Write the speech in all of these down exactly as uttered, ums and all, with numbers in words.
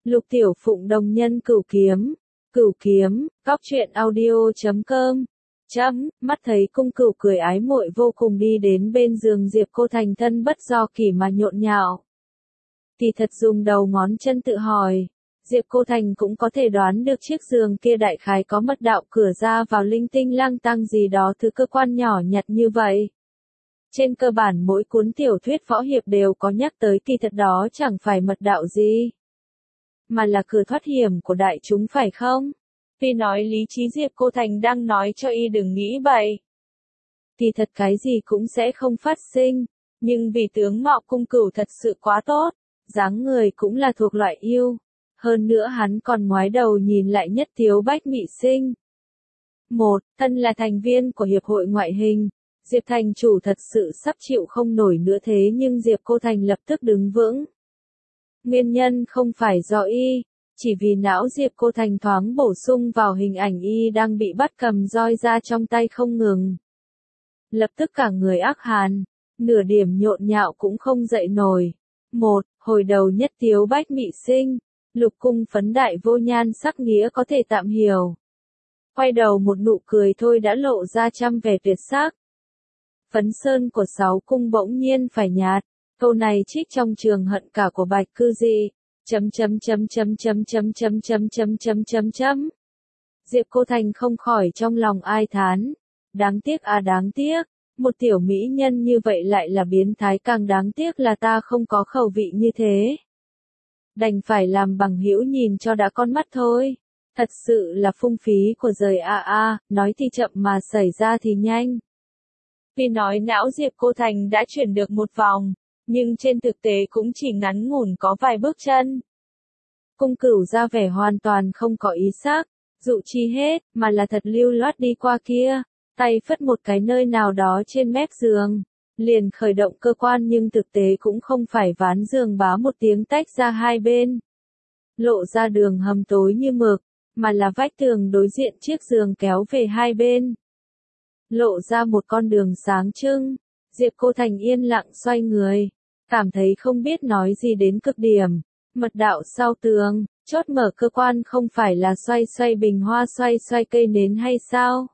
Lục Tiểu Phụng đồng nhân cửu kiếm, cửu kiếm, góc truyện audio chấm com. Chấm, mắt thấy cung cửu cười ái muội vô cùng đi đến bên giường Diệp Cô Thành thân bất do kỷ mà nhộn nhạo. Thì thật dùng đầu ngón chân tự hỏi, Diệp Cô Thành cũng có thể đoán được chiếc giường kia đại khái có mật đạo cửa ra vào linh tinh lang tăng gì đó thứ cơ quan nhỏ nhặt như vậy. Trên cơ bản mỗi cuốn tiểu thuyết võ hiệp đều có nhắc tới, kỳ thật đó chẳng phải mật đạo gì, mà là cửa thoát hiểm của đại chúng phải không? Vì nói lý trí Diệp Cô Thành đang nói cho y đừng nghĩ bậy. Thì thật cái gì cũng sẽ không phát sinh, nhưng vì tướng mạo cung cửu thật sự quá tốt, dáng người cũng là thuộc loại yêu. Hơn nữa hắn còn ngoái đầu nhìn lại nhất thiếu bách mỹ sinh. Một, thân là thành viên của Hiệp hội Ngoại hình, Diệp Thành chủ thật sự sắp chịu không nổi nữa, thế nhưng Diệp Cô Thành lập tức đứng vững. Nguyên nhân không phải do y, chỉ vì não Diệp Cô Thành thoáng bổ sung vào hình ảnh y đang bị bắt cầm roi ra trong tay không ngừng. Lập tức cả người ác hàn, nửa điểm nhộn nhạo cũng không dậy nổi. Một, hồi đầu nhất thiếu bách mỹ sinh, lục cung phấn đại vô nhan sắc nghĩa có thể tạm hiểu. Quay đầu một nụ cười thôi đã lộ ra trăm vẻ tuyệt sắc. Phấn sơn của sáu cung bỗng nhiên phải nhạt, câu này trích trong Trường Hận Cả của Bạch Cư Dị. Chấm chấm chấm chấm chấm chấm chấm chấm chấm chấm chấm chấm. Diệp Cô Thành không khỏi trong lòng ai thán, đáng tiếc à đáng tiếc, một tiểu mỹ nhân như vậy lại là biến thái, càng đáng tiếc là ta không có khẩu vị như thế. Đành phải làm bằng hữu nhìn cho đã con mắt thôi. Thật sự là phung phí của giời a a, nói thì chậm mà xảy ra thì nhanh. Vì nói não Diệp Cô Thành đã chuyển được một vòng, nhưng trên thực tế cũng chỉ ngắn ngủn có vài bước chân. Cung cửu ra vẻ hoàn toàn không có ý xác, dụ chi hết, mà là thật lưu loát đi qua kia, tay phất một cái nơi nào đó trên mép giường, liền khởi động cơ quan, nhưng thực tế cũng không phải ván giường bá một tiếng tách ra hai bên, lộ ra đường hầm tối như mực, mà là vách tường đối diện chiếc giường kéo về hai bên, lộ ra một con đường sáng trưng. Diệp Cô Thành yên lặng xoay người, cảm thấy không biết nói gì đến cực điểm. Mật đạo sau tường, chốt mở cơ quan không phải là xoay xoay bình hoa, xoay xoay cây nến hay sao?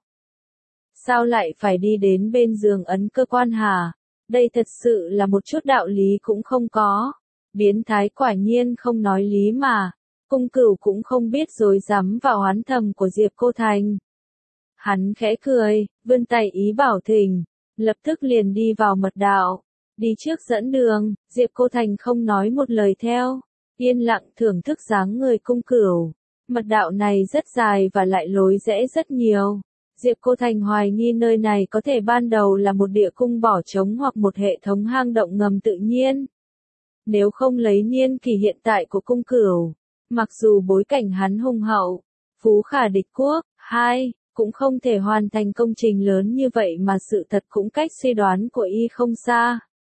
Sao lại phải đi đến bên giường ấn cơ quan hả? Đây thật sự là một chút đạo lý cũng không có. Biến thái quả nhiên không nói lý mà. Cung cửu cũng không biết dối rắm vào oán thầm của Diệp Cô Thành. Hắn khẽ cười, vươn tay ý bảo thỉnh, lập tức liền đi vào mật đạo. Đi trước dẫn đường, Diệp Cô Thành không nói một lời theo, yên lặng thưởng thức dáng người cung cửu. Mật đạo này rất dài và lại lối rẽ rất nhiều. Diệp Cô Thành hoài nghi nơi này có thể ban đầu là một địa cung bỏ trống hoặc một hệ thống hang động ngầm tự nhiên. Nếu không lấy niên kỷ hiện tại của cung cửu, mặc dù bối cảnh hắn hùng hậu, phú khả địch quốc, hai, cũng không thể hoàn thành công trình lớn như vậy, mà sự thật cũng cách suy đoán của y không xa.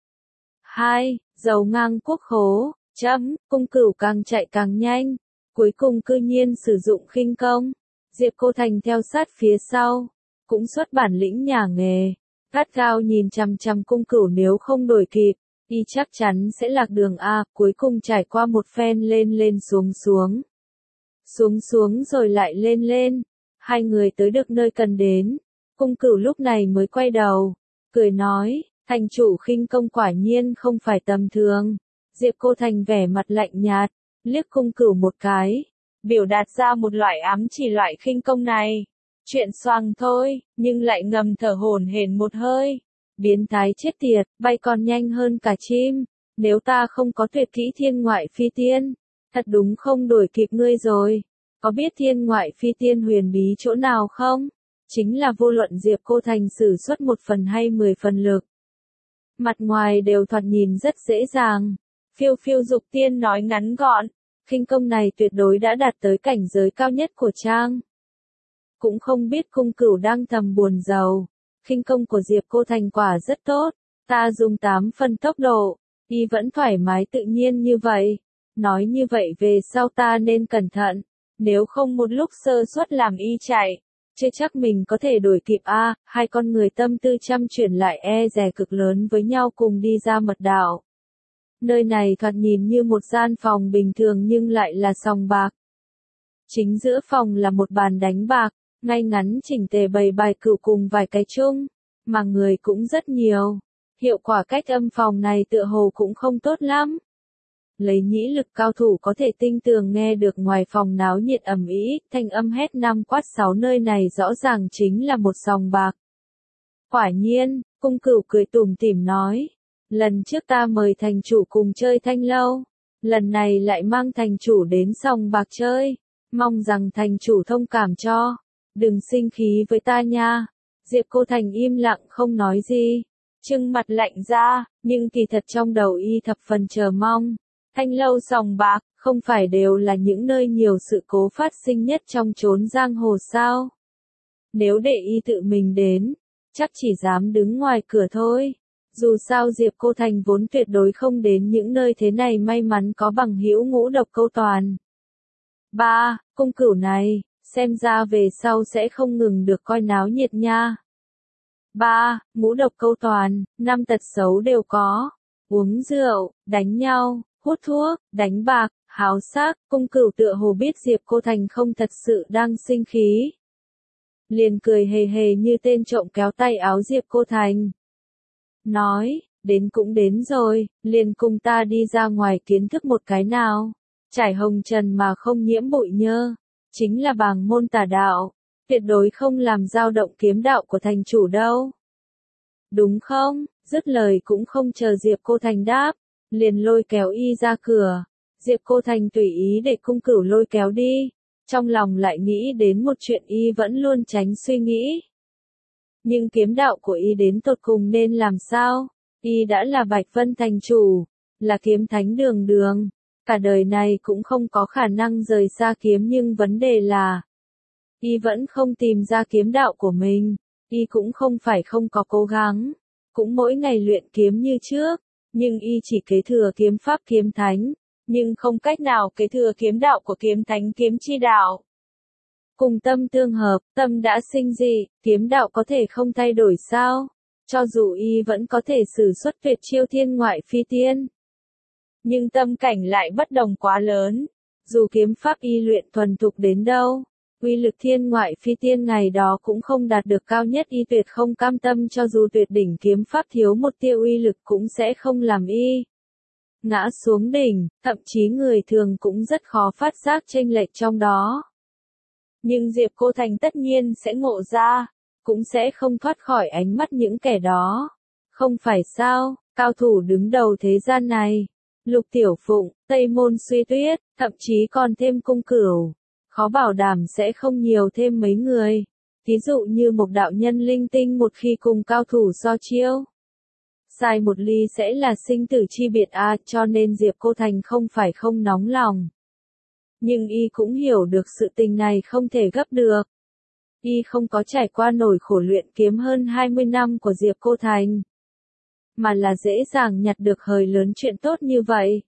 Hai, dầu ngang quốc khố, chấm, cung cửu càng chạy càng nhanh, cuối cùng cư nhiên sử dụng khinh công. Diệp Cô Thành theo sát phía sau, cũng xuất bản lĩnh nhà nghề, gắt gao nhìn chằm chằm cung cửu, nếu không đuổi kịp, y chắc chắn sẽ lạc đường a. Cuối cùng trải qua một phen lên lên xuống xuống, xuống xuống rồi lại lên lên, hai người tới được nơi cần đến. Cung cửu lúc này mới quay đầu, cười nói, thành chủ khinh công quả nhiên không phải tầm thường. Diệp Cô Thành vẻ mặt lạnh nhạt, liếc cung cửu một cái, biểu đạt ra một loại ám chỉ loại khinh công này. Chuyện xoàng thôi, nhưng lại ngầm thở hổn hển một hơi. Biến thái chết tiệt, bay còn nhanh hơn cả chim. Nếu ta không có tuyệt kỹ thiên ngoại phi tiên, thật đúng không đuổi kịp ngươi rồi. Có biết thiên ngoại phi tiên huyền bí chỗ nào không? Chính là vô luận Diệp Cô Thành sử xuất một phần hay mười phần lực, mặt ngoài đều thoạt nhìn rất dễ dàng. Phiêu phiêu dục tiên nói ngắn gọn, khinh công này tuyệt đối đã đạt tới cảnh giới cao nhất của trang. Cũng không biết cung cửu đang thầm buồn rầu. Khinh công của Diệp Cô Thành quả rất tốt, ta dùng tám phần tốc độ, y vẫn thoải mái tự nhiên như vậy. Nói như vậy về sau ta nên cẩn thận, nếu không một lúc sơ suất làm y chạy, chưa chắc mình có thể đuổi kịp a. Hai con người tâm tư chăm chuyển lại e dè cực lớn với nhau cùng đi ra mật đạo. Nơi này thoạt nhìn như một gian phòng bình thường nhưng lại là sòng bạc. Chính giữa phòng là một bàn đánh bạc, ngay ngắn chỉnh tề bày bài cửu cùng vài cái chung, mà người cũng rất nhiều. Hiệu quả cách âm phòng này tựa hồ cũng không tốt lắm. Lấy nhĩ lực cao thủ có thể tinh tường nghe được ngoài phòng náo nhiệt ầm ĩ, thanh âm hét năm quát sáu, nơi này rõ ràng chính là một sòng bạc. Quả nhiên, Cung Cửu cười tủm tỉm nói, lần trước ta mời thành chủ cùng chơi thanh lâu, lần này lại mang thành chủ đến sòng bạc chơi, mong rằng thành chủ thông cảm cho, đừng sinh khí với ta nha. Diệp Cô Thành im lặng không nói gì, trưng mặt lạnh ra, nhưng kỳ thật trong đầu y thập phần chờ mong. Thanh lâu sòng bạc, không phải đều là những nơi nhiều sự cố phát sinh nhất trong chốn giang hồ sao? Nếu để y tự mình đến, chắc chỉ dám đứng ngoài cửa thôi. Dù sao Diệp Cô Thành vốn tuyệt đối không đến những nơi thế này, may mắn có bằng hữu Ngũ Độc Câu Toàn. Ba, Cung Cửu này, xem ra về sau sẽ không ngừng được coi náo nhiệt nha. Ba, Ngũ Độc Câu Toàn, năm tật xấu đều có. Uống rượu, đánh nhau, hút thuốc, đánh bạc, háo sắc. Cung Cửu tựa hồ biết Diệp Cô Thành không thật sự đang sinh khí, liền cười hề hề như tên trộm kéo tay áo Diệp Cô Thành. Nói, đến cũng đến rồi, liền cùng ta đi ra ngoài kiến thức một cái nào. Trải hồng trần mà không nhiễm bụi nhơ, chính là bàng môn tà đạo, tuyệt đối không làm dao động kiếm đạo của thành chủ đâu. Đúng không? Dứt lời cũng không chờ Diệp Cô Thành đáp, liền lôi kéo y ra cửa. Diệp Cô Thành tùy ý để Cung Cửu lôi kéo đi, trong lòng lại nghĩ đến một chuyện y vẫn luôn tránh suy nghĩ. Nhưng kiếm đạo của y đến tột cùng nên làm sao? Y đã là Bạch Vân thành chủ, là kiếm thánh đường đường, cả đời này cũng không có khả năng rời xa kiếm, nhưng vấn đề là y vẫn không tìm ra kiếm đạo của mình. Y cũng không phải không có cố gắng, cũng mỗi ngày luyện kiếm như trước, nhưng y chỉ kế thừa kiếm pháp kiếm thánh, nhưng không cách nào kế thừa kiếm đạo của kiếm thánh kiếm chi đạo. Cùng tâm tương hợp, tâm đã sinh dị, kiếm đạo có thể không thay đổi sao? Cho dù y vẫn có thể sử xuất tuyệt chiêu thiên ngoại phi tiên, nhưng tâm cảnh lại bất đồng quá lớn. Dù kiếm pháp y luyện thuần thục đến đâu, uy lực thiên ngoại phi tiên ngày đó cũng không đạt được cao nhất. Y tuyệt không cam tâm, cho dù tuyệt đỉnh kiếm pháp thiếu một tia uy lực cũng sẽ không làm y ngã xuống đỉnh, thậm chí người thường cũng rất khó phát giác chênh lệch trong đó. Nhưng Diệp Cô Thành tất nhiên sẽ ngộ ra, cũng sẽ không thoát khỏi ánh mắt những kẻ đó. Không phải sao, cao thủ đứng đầu thế gian này, Lục Tiểu Phụng, Tây Môn Suy Tuyết, thậm chí còn thêm Cung Cửu, khó bảo đảm sẽ không nhiều thêm mấy người. Ví dụ như một đạo nhân linh tinh một khi cùng cao thủ so chiêu, sai một ly sẽ là sinh tử chi biệt a, à, cho nên Diệp Cô Thành không phải không nóng lòng. Nhưng y cũng hiểu được sự tình này không thể gấp được. Y không có trải qua nổi khổ luyện kiếm hơn hai mươi năm của Diệp Cô Thành, mà là dễ dàng nhặt được hời lớn chuyện tốt như vậy.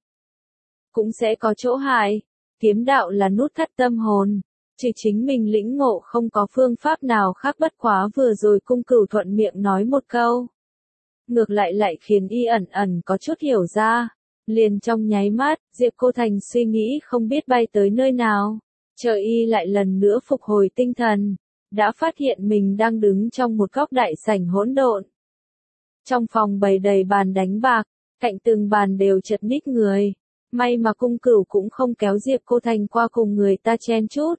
Cũng sẽ có chỗ hại. Kiếm đạo là nút thắt tâm hồn, chỉ chính mình lĩnh ngộ không có phương pháp nào khác, bất quá vừa rồi Cung Cửu thuận miệng nói một câu, ngược lại lại khiến y ẩn ẩn có chút hiểu ra. Liền trong nháy mắt, Diệp Cô Thành suy nghĩ không biết bay tới nơi nào, chờ y lại lần nữa phục hồi tinh thần, đã phát hiện mình đang đứng trong một góc đại sảnh hỗn độn. Trong phòng bày đầy bàn đánh bạc, cạnh từng bàn đều chật ních người. May mà Cung Cửu cũng không kéo Diệp Cô Thành qua cùng người ta chen chút,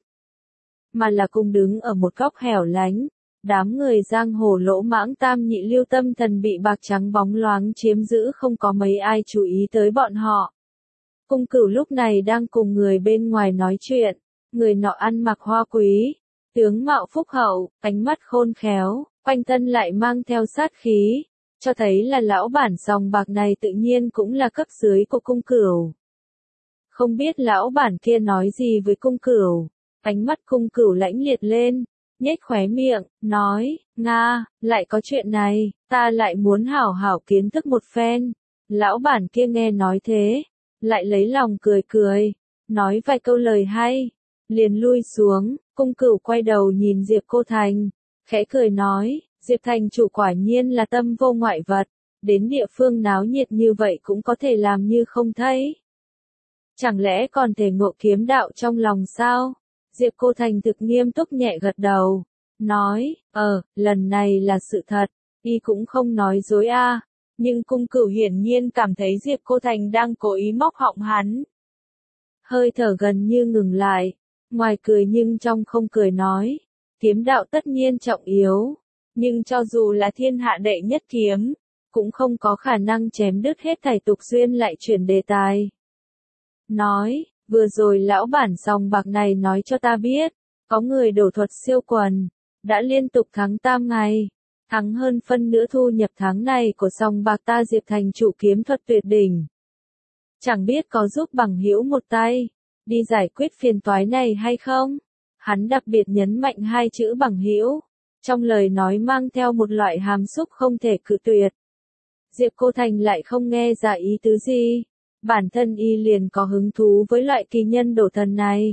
mà là cùng đứng ở một góc hẻo lánh. Đám người giang hồ lỗ mãng tam nhị lưu tâm thần bị bạc trắng bóng loáng chiếm giữ, không có mấy ai chú ý tới bọn họ. Cung Cửu lúc này đang cùng người bên ngoài nói chuyện, người nọ ăn mặc hoa quý, tướng mạo phúc hậu, ánh mắt khôn khéo, quanh thân lại mang theo sát khí, cho thấy là lão bản sòng bạc này tự nhiên cũng là cấp dưới của Cung Cửu. Không biết lão bản kia nói gì với Cung Cửu, ánh mắt Cung Cửu lãnh liệt lên, nhếch khóe miệng, nói, Nga, lại có chuyện này, ta lại muốn hảo hảo kiến thức một phen. Lão bản kia nghe nói thế, lại lấy lòng cười cười, nói vài câu lời hay, liền lui xuống. Cung Cửu quay đầu nhìn Diệp Cô Thành, khẽ cười nói, Diệp thành chủ quả nhiên là tâm vô ngoại vật, đến địa phương náo nhiệt như vậy cũng có thể làm như không thấy. Chẳng lẽ còn thể ngộ kiếm đạo trong lòng sao? Diệp Cô Thành thực nghiêm túc nhẹ gật đầu, nói, ờ, lần này là sự thật, y cũng không nói dối a. Nhưng Cung Cửu hiển nhiên cảm thấy Diệp Cô Thành đang cố ý móc họng hắn. Hơi thở gần như ngừng lại, ngoài cười nhưng trong không cười nói, kiếm đạo tất nhiên trọng yếu, nhưng cho dù là thiên hạ đệ nhất kiếm, cũng không có khả năng chém đứt hết thảy tục duyên. Lại chuyển đề tài. Nói, vừa rồi lão bản sòng bạc này nói cho ta biết, có người đổ thuật siêu quần, đã liên tục thắng tam ngày, thắng hơn phân nửa thu nhập tháng này của sòng bạc ta Diệp Thành chủ kiếm thuật tuyệt đỉnh. Chẳng biết có giúp bằng hữu một tay, đi giải quyết phiền toái này hay không? Hắn đặc biệt nhấn mạnh hai chữ bằng hữu, trong lời nói mang theo một loại hàm xúc không thể cự tuyệt. Diệp Cô Thành lại không nghe ra ý tứ gì, bản thân y liền có hứng thú với loại kỳ nhân đổ thần này.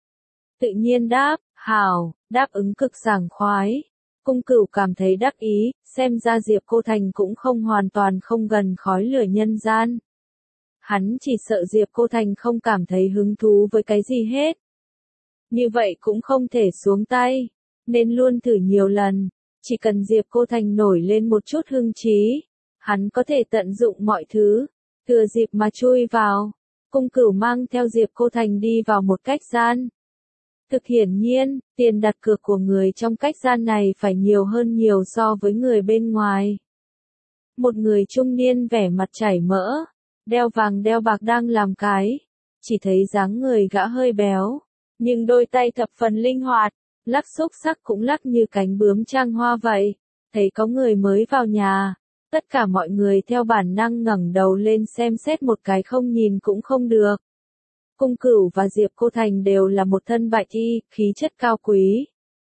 Tự nhiên đáp, hảo, đáp ứng cực sảng khoái. Cung Cửu cảm thấy đắc ý, xem ra Diệp Cô Thành cũng không hoàn toàn không gần khói lửa nhân gian. Hắn chỉ sợ Diệp Cô Thành không cảm thấy hứng thú với cái gì hết. Như vậy cũng không thể xuống tay, nên luôn thử nhiều lần, chỉ cần Diệp Cô Thành nổi lên một chút hưng trí, hắn có thể tận dụng mọi thứ, thừa dịp mà chui vào. Cung Cửu mang theo Diệp Cô Thành đi vào một khách gian. Thực hiển nhiên, tiền đặt cược của người trong khách gian này phải nhiều hơn nhiều so với người bên ngoài. Một người trung niên vẻ mặt chảy mỡ, đeo vàng đeo bạc đang làm cái, chỉ thấy dáng người gã hơi béo, nhưng đôi tay thập phần linh hoạt, lắc xúc sắc cũng lắc như cánh bướm trang hoa vậy. Thấy có người mới vào nhà, tất cả mọi người theo bản năng ngẩng đầu lên xem xét một cái không nhìn cũng không được. Cung Cửu và Diệp Cô Thành đều là một thân bạch y, khí chất cao quý.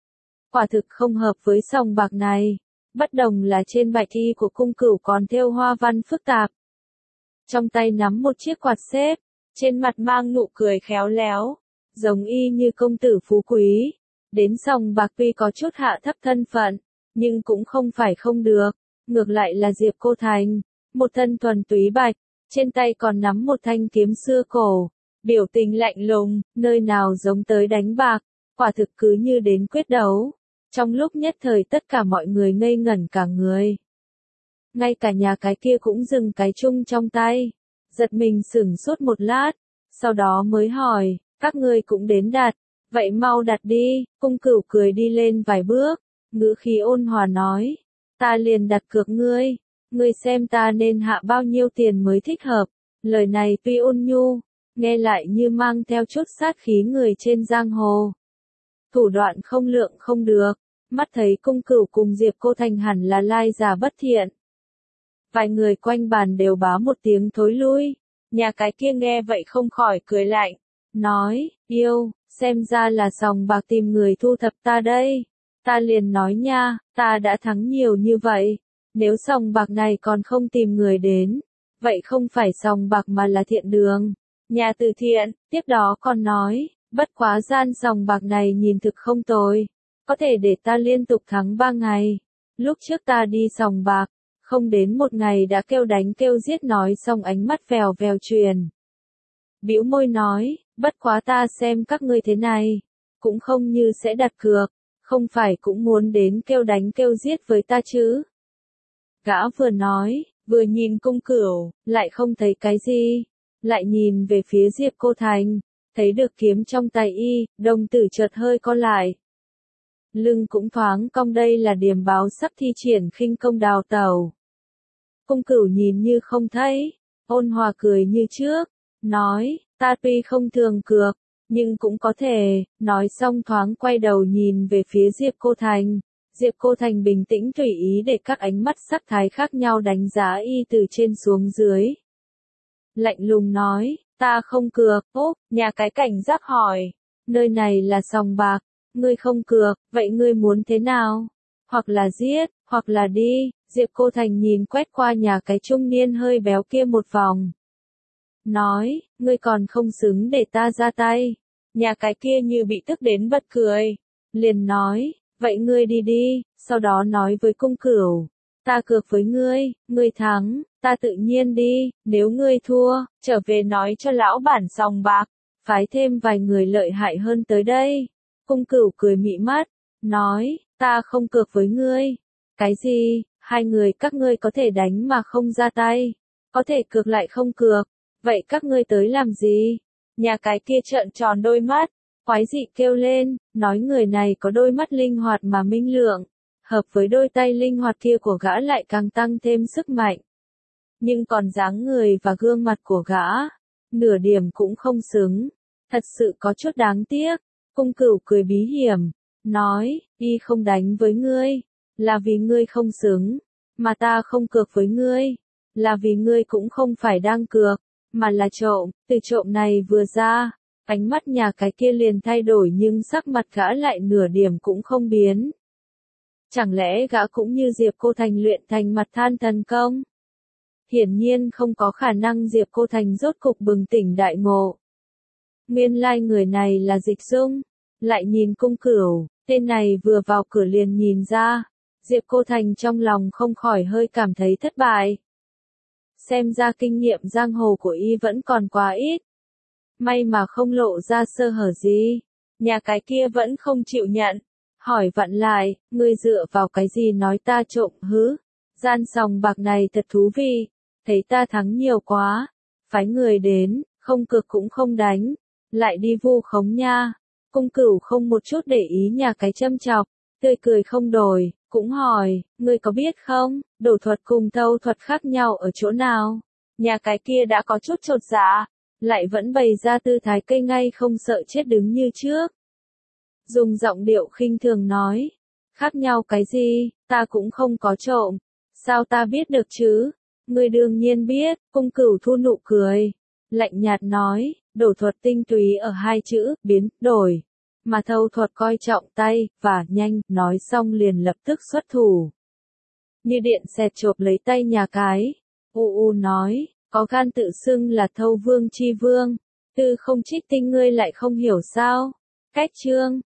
Quả thực không hợp với sòng bạc này, bất đồng là trên bạch y của Cung Cửu còn thêu hoa văn phức tạp. Trong tay nắm một chiếc quạt xếp, trên mặt mang nụ cười khéo léo, giống y như công tử phú quý. Đến sòng bạc tuy có chút hạ thấp thân phận, nhưng cũng không phải không được. Ngược lại là Diệp Cô Thành, một thân thuần túy bạch, trên tay còn nắm một thanh kiếm xưa cổ, biểu tình lạnh lùng, nơi nào giống tới đánh bạc, quả thực cứ như đến quyết đấu. Trong lúc nhất thời tất cả mọi người ngây ngẩn cả người. Ngay cả nhà cái kia cũng dừng cái chung trong tay, giật mình sửng sốt một lát, sau đó mới hỏi, các ngươi cũng đến đặt, vậy mau đặt đi. Cung Cửu cười đi lên vài bước, ngữ khí ôn hòa nói, ta liền đặt cược ngươi, ngươi xem ta nên hạ bao nhiêu tiền mới thích hợp. Lời này tuy ôn nhu, nghe lại như mang theo chút sát khí người trên giang hồ. Thủ đoạn không lượng không được, mắt thấy Cung Cửu cùng Diệp Cô Thành hẳn là lai giả bất thiện. Vài người quanh bàn đều bá một tiếng thối lui, nhà cái kia nghe vậy không khỏi cười lạnh, nói, yêu, xem ra là sòng bạc tìm người thu thập ta đây. Ta liền nói nha, ta đã thắng nhiều như vậy, nếu sòng bạc này còn không tìm người đến, vậy không phải sòng bạc mà là thiện đường, nhà từ thiện. Tiếp đó còn nói, bất quá gian sòng bạc này nhìn thực không tồi, có thể để ta liên tục thắng ba ngày. Lúc trước ta đi sòng bạc, không đến một ngày đã kêu đánh kêu giết. Nói xong ánh mắt vèo vèo truyền. Bĩu môi nói, bất quá ta xem các ngươi thế này, cũng không như sẽ đặt cược, không phải cũng muốn đến kêu đánh kêu giết với ta chứ. Gã vừa nói, vừa nhìn Cung Cửu, lại không thấy cái gì, lại nhìn về phía Diệp Cô Thành, thấy được kiếm trong tay y, đồng tử chợt hơi co lại. Lưng cũng thoáng cong, đây là điềm báo sắp thi triển khinh công đào tẩu. Cung Cửu nhìn như không thấy, ôn hòa cười như trước, nói, ta tuy không thường cược, nhưng cũng có thể. Nói xong thoáng quay đầu nhìn về phía Diệp Cô Thành. Diệp Cô Thành bình tĩnh tùy ý để các ánh mắt sắc thái khác nhau đánh giá y từ trên xuống dưới. Lạnh lùng nói, ta không cược. Úp, nhà cái cảnh giác hỏi, nơi này là sòng bạc, ngươi không cược, vậy ngươi muốn thế nào? Hoặc là giết, hoặc là đi. Diệp Cô Thành nhìn quét qua nhà cái trung niên hơi béo kia một vòng. Nói, ngươi còn không xứng để ta ra tay. Nhà cái kia như bị tức đến bật cười. Liền nói, vậy ngươi đi đi, sau đó nói với Cung Cửu, ta cược với ngươi, ngươi thắng, ta tự nhiên đi, nếu ngươi thua, trở về nói cho lão bản sòng bạc, phái thêm vài người lợi hại hơn tới đây. Cung Cửu cười mị mắt, nói, ta không cược với ngươi. Cái gì, hai người các ngươi có thể đánh mà không ra tay, có thể cược lại không cược, vậy các ngươi tới làm gì? Nhà cái kia trợn tròn đôi mắt, quái dị kêu lên, nói người này có đôi mắt linh hoạt mà minh lượng, hợp với đôi tay linh hoạt kia của gã lại càng tăng thêm sức mạnh. Nhưng còn dáng người và gương mặt của gã, nửa điểm cũng không xứng, thật sự có chút đáng tiếc. Cung Cửu cười bí hiểm, nói, y không đánh với ngươi, là vì ngươi không xứng, mà ta không cược với ngươi, là vì ngươi cũng không phải đang cược, mà là trộm. Từ trộm này vừa ra, ánh mắt nhà cái kia liền thay đổi nhưng sắc mặt gã lại nửa điểm cũng không biến. Chẳng lẽ gã cũng như Diệp Cô Thành luyện thành mặt than thần công? Hiển nhiên không có khả năng. Diệp Cô Thành rốt cục bừng tỉnh đại ngộ. Nguyên lai người này là Dịch Dung, lại nhìn Cung Cửu, tên này vừa vào cửa liền nhìn ra. Diệp Cô Thành trong lòng không khỏi hơi cảm thấy thất bại. Xem ra kinh nghiệm giang hồ của y vẫn còn quá ít. May mà không lộ ra sơ hở gì. Nhà cái kia vẫn không chịu nhận. Hỏi vặn lại, ngươi dựa vào cái gì nói ta trộm hứ? Gian sòng bạc này thật thú vị. Thấy ta thắng nhiều quá. Phái người đến, không cược cũng không đánh. Lại đi vu khống nha. Cung Cửu không một chút để ý nhà cái châm chọc. Tươi cười không đổi, cũng hỏi, ngươi có biết không, đổ thuật cùng thâu thuật khác nhau ở chỗ nào? Nhà cái kia đã có chút chột dạ, lại vẫn bày ra tư thái cây ngay không sợ chết đứng như trước. Dùng giọng điệu khinh thường nói, khác nhau cái gì, ta cũng không có trộm, sao ta biết được chứ? Ngươi đương nhiên biết. Cung Cửu thu nụ cười, lạnh nhạt nói, đổ thuật tinh túy ở hai chữ, biến, đổi. Mà thâu thuật coi trọng tay, và, nhanh, nói xong liền lập tức xuất thủ. Như điện xẹt chộp lấy tay nhà cái. U u nói, có gan tự xưng là thâu vương chi vương. Tư không trích tinh ngươi lại không hiểu sao. Cách chương.